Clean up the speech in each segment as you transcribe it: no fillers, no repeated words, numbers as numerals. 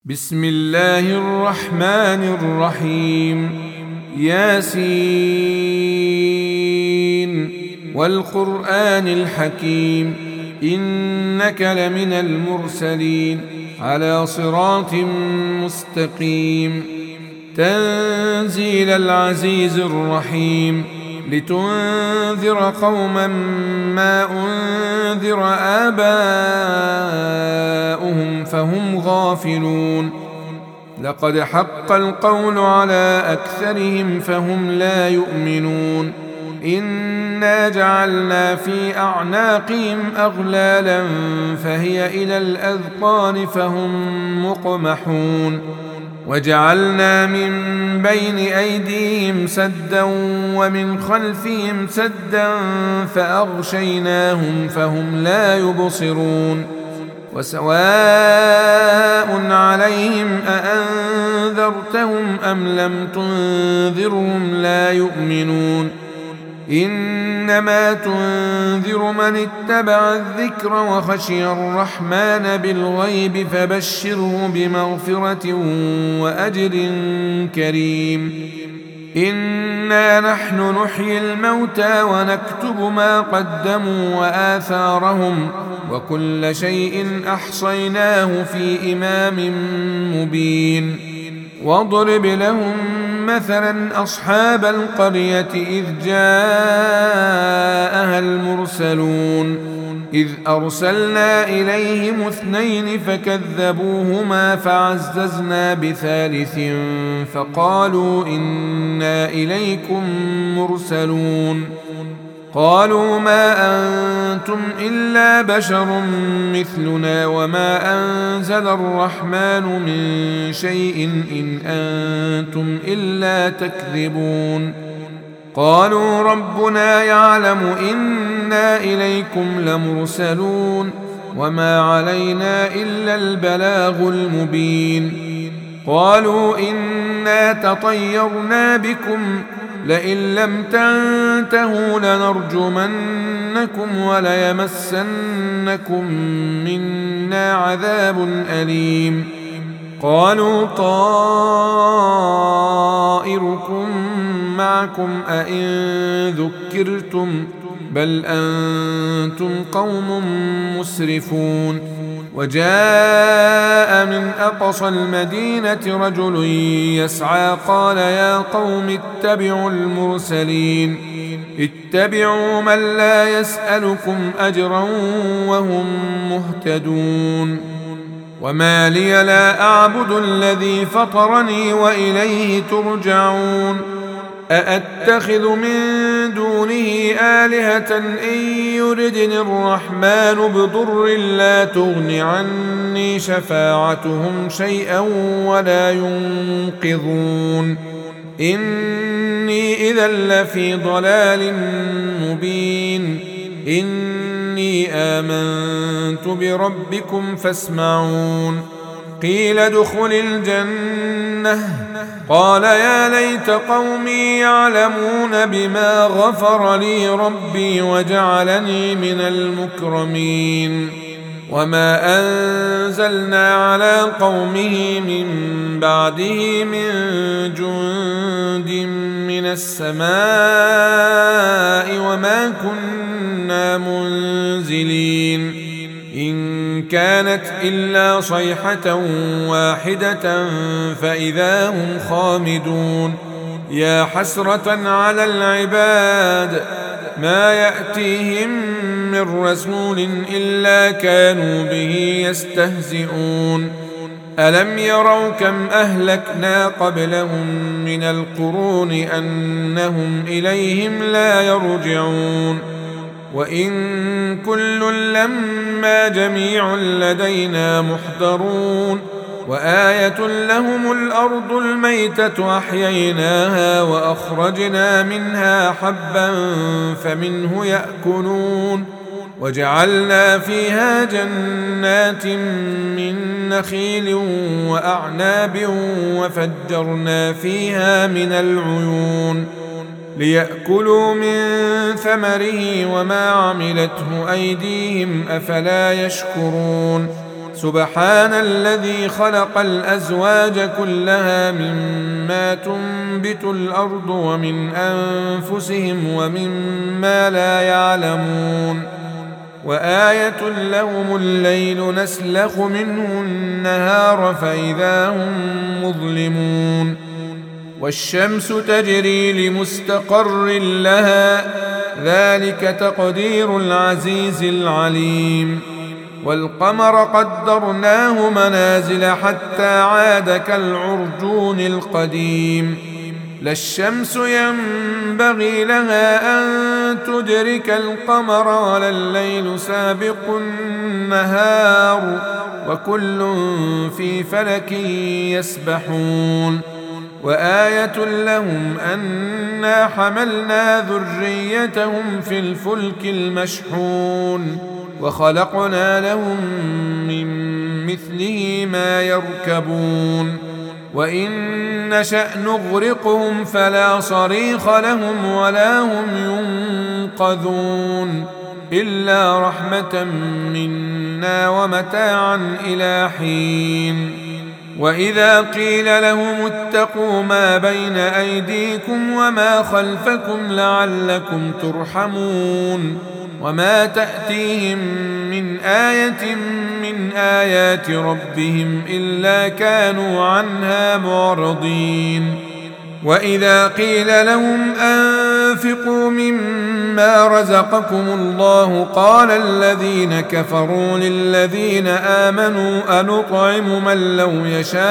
بسم الله الرحمن الرحيم. ياسين والقرآن الحكيم إنك لمن المرسلين على صراط مستقيم. تنزيل العزيز الرحيم لتنذر قوما ما أنذر آباؤهم فهم غافلون. لقد حق القول على أكثرهم فهم لا يؤمنون. إنا جعلنا في أعناقهم أغلالا فهي إلى الأذقان فهم مقمحون. وجعلنا من بين أيديهم سدا ومن خلفهم سدا فأغشيناهم فهم لا يبصرون. وسواء عليهم أأنذرتهم أم لم تنذرهم لا يؤمنون. إنما تنذر من اتبع الذكر وخشي الرحمن بالغيب فبشره بمغفرة وأجر كريم. إنا نحن نحيي الموتى ونكتب ما قدموا وآثارهم وكل شيء أحصيناه في إمام مبين. واضرب لهم مثلا أصحاب القرية إذ جاءها المرسلون إذ أرسلنا إليهم 2 فكذبوهما فعززنا بثالث فقالوا إنا إليكم مرسلون. قالوا ما أنتم إلا بشر مثلنا وما أنزل الرحمن من شيء إن أنتم إلا تكذبون. قالوا ربنا يعلم إنا إليكم لمرسلون وما علينا إلا البلاغ المبين. قالوا إنا تطيرنا بكم لئن لم تنتهوا لنرجمنكم وليمسنكم منا عذاب أليم. قالوا طائركم معكم أئن ذكرتم بل أنتم قوم مسرفون. وجاء من أقصى المدينة رجل يسعى قال يا قوم اتبعوا المرسلين اتبعوا من لا يسألكم أجرا وهم مهتدون. وما لي لا أعبد الذي فطرني وإليه ترجعون. أأتخذ من دونه آلهة إن يردني الرحمن بضر لا تغن عني شفاعتهم شيئا ولا ينقذون. إني إذا لفي ضلال مبين. إني آمنت بربكم فاسمعون. قيل ادخل الجنة قال يا ليت قومي يعلمون بما غفر لي ربي وجعلني من المكرمين. وما أنزلنا على قومه من بعده من جند من السماء وما كنا منزلين. إن كانت إلا صيحة واحدة فإذا هم خامدون. يا حسرة على العباد ما يأتيهم من رسول إلا كانوا به يستهزئون. ألم يروا كم أهلكنا قبلهم من القرون أنهم إليهم لا يرجعون. وإن كل لما جميع لدينا محضرون. وآية لهم الأرض الميتة أحييناها وأخرجنا منها حبا فمنه يأكلون. وجعلنا فيها جنات من نخيل وأعناب وفجرنا فيها من العيون ليأكلوا من ثمره وما عملته أيديهم أفلا يشكرون. سبحان الذي خلق الأزواج كلها مما تنبت الأرض ومن أنفسهم ومما لا يعلمون وآية لهم الليل نسلخ منه النهار فإذا هم مظلمون والشمس تجري لمستقر لها ذلك تقدير العزيز العليم والقمر قدرناه منازل حتى عاد كالعرجون القديم لا الشمس ينبغي لها أن تدرك القمر ولا الليل سابق النهار وكل في فلك يسبحون وآية لهم أنا حملنا ذريتهم في الفلك المشحون وخلقنا لهم من مثله ما يركبون وإن نشأ نغرقهم فلا صريخ لهم ولا هم ينقذون إلا رحمة منا ومتاعا إلى حين وإذا قيل لهم اتقوا ما بين أيديكم وما خلفكم لعلكم ترحمون وما تأتيهم من آية من آيات ربهم إلا كانوا عنها معرضين وإذا قيل لهم أنفقوا مما رزقكم الله قال الذين كفروا للذين آمنوا أنطعم من لو يشاء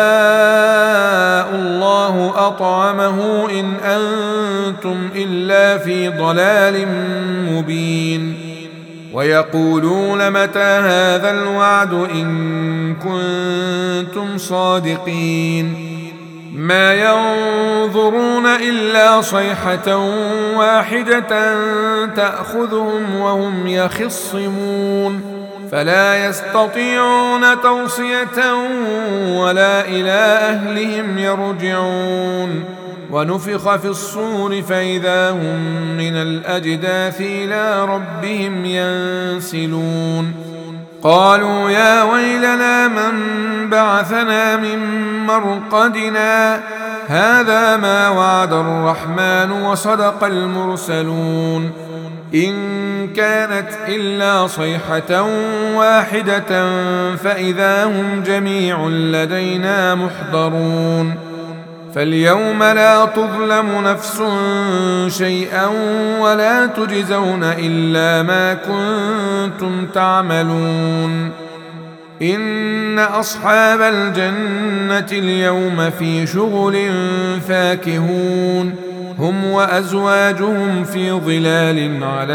الله أطعمه إن أنتم إلا في ضلال مبين ويقولون متى هذا الوعد إن كنتم صادقين ما ينظرون إلا صيحة واحدة تأخذهم وهم يخصمون فلا يستطيعون توصية ولا إلى أهلهم يرجعون ونفخ في الصور فإذا هم من الأجداث إلى ربهم ينسلون قالوا يا ويلنا من بعثنا من مرقدنا هذا ما وعد الرحمن وصدق المرسلون إن كانت إلا صيحة واحدة فإذا هم جميع لدينا محضرون فاليوم لا تظلم نفس شيئا ولا تجزون إلا ما كنتم تعملون إن أصحاب الجنة اليوم في شغل فاكهون هم وأزواجهم في ظلال على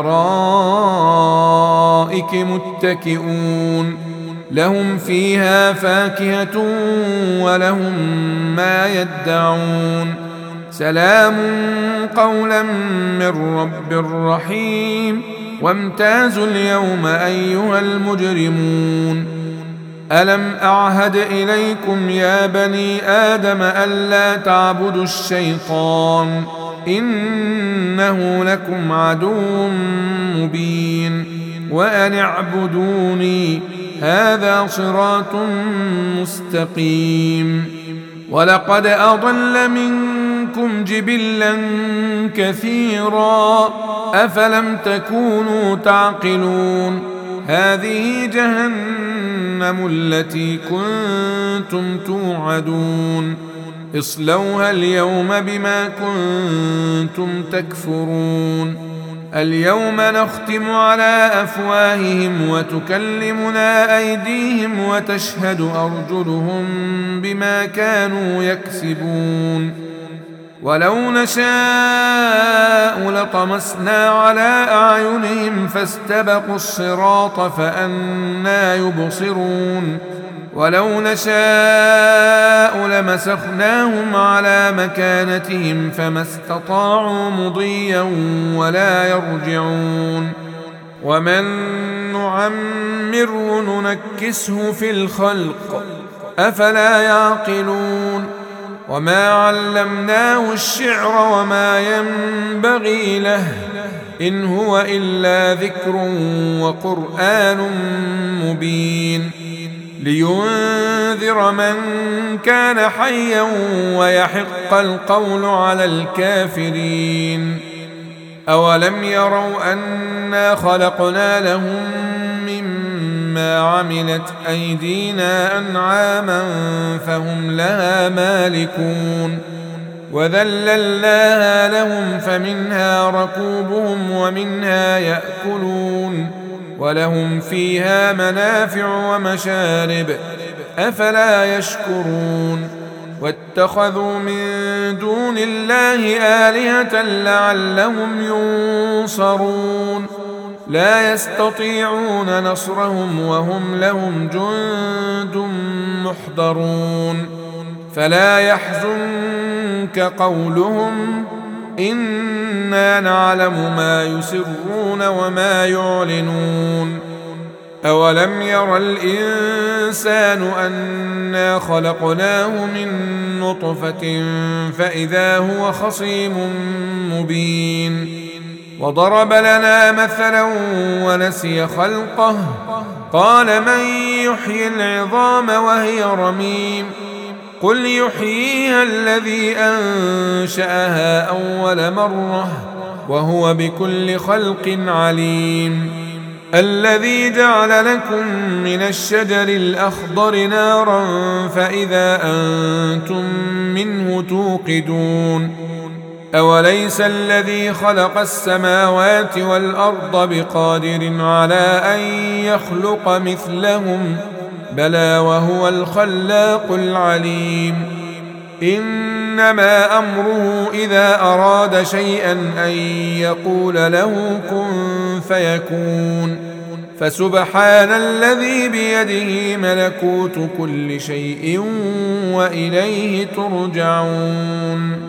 الأرائك متكئون لهم فيها فاكهة ولهم ما يدعون سلام قولا من رب رحيم وامتازوا اليوم أيها المجرمون ألم أعهد إليكم يا بني آدم ألا تعبدوا الشيطان إنه لكم عدو مبين وأن اعبدوني هذا صراط مستقيم ولقد أضل منكم جبلا كثيرا أفلم تكونوا تعقلون هذه جهنم التي كنتم توعدون اصلوها اليوم بما كنتم تكفرون اليوم نختم على أفواههم وتكلمنا أيديهم وتشهد أرجلهم بما كانوا يكسبون ولو نشاء لطمسنا على أعينهم فاستبقوا الصراط فأنى يبصرون ولو نشاء لمسخناهم على مكانتهم فما استطاعوا مضيا ولا يرجعون ومن نعمره ننكسه في الخلق أفلا يعقلون وما علمناه الشعر وما ينبغي له إن هو إلا ذكر وقرآن مبين لينذر من كان حيا ويحق القول على الكافرين. أولم يروا أنا خلقنا لهم مما عملت أيدينا أنعاما فهم لها مالكون وذللناها لهم فمنها ركوبهم ومنها يأكلون ولهم فيها منافع ومشارب أفلا يشكرون. واتخذوا من دون الله آلهة لعلهم ينصرون لا يستطيعون نصرهم وهم لهم جند محضرون. فلا يحزنك قولهم إنا نعلم ما يسرون وما يعلنون. أولم ير الإنسان أنا خلقناه من نطفة فإذا هو خصيم مبين وضرب لنا مثلا ونسي خلقه قال من يحيي العظام وهي رميم قل يحييها الذي أنشأها أول مرة وهو بكل خلق عليم. الذي جعل لكم من الشجر الأخضر نارا فإذا أنتم منه توقدون. أوليس الذي خلق السماوات والأرض بقادر على أن يخلق مثلهم بلى وهو الخلاق العليم. إنما أمره إذا أراد شيئا أن يقول له كن فيكون. فسبحان الذي بيده ملكوت كل شيء وإليه ترجعون.